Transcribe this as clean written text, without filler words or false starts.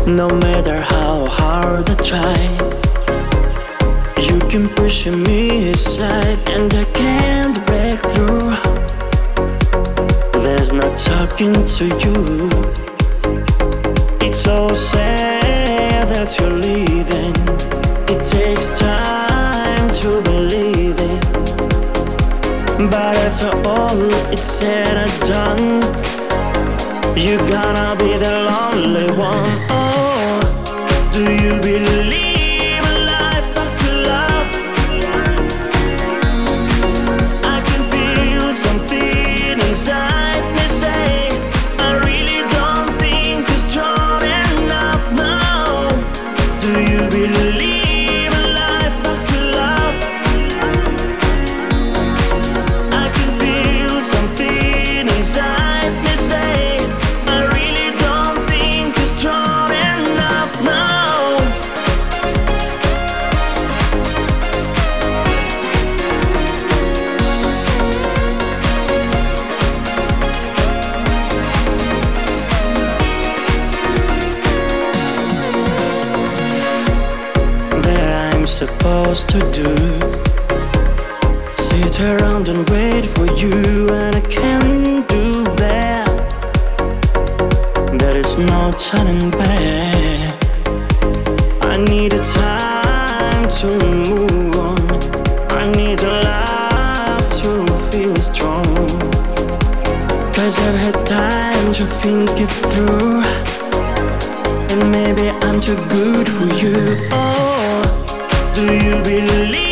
No matter how hard I try, you can push me aside and I can't break through. There's no talking to you. It's so sad that you're leaving. It takes time to believe it, but after all it's said and done, you're gonna be the lonely one. Oh, do you believe in life after love? I can feel something inside me say, I really don't think you're strong enough now. Do you believe in life after love? I can feel something inside me say, supposed to do, sit around and wait for you, and I can't do that. There is no turning back. I need a time to move on. I need a life to feel strong, 'cause I've had time to think it through, and maybe I'm too good for you. Oh, do you believe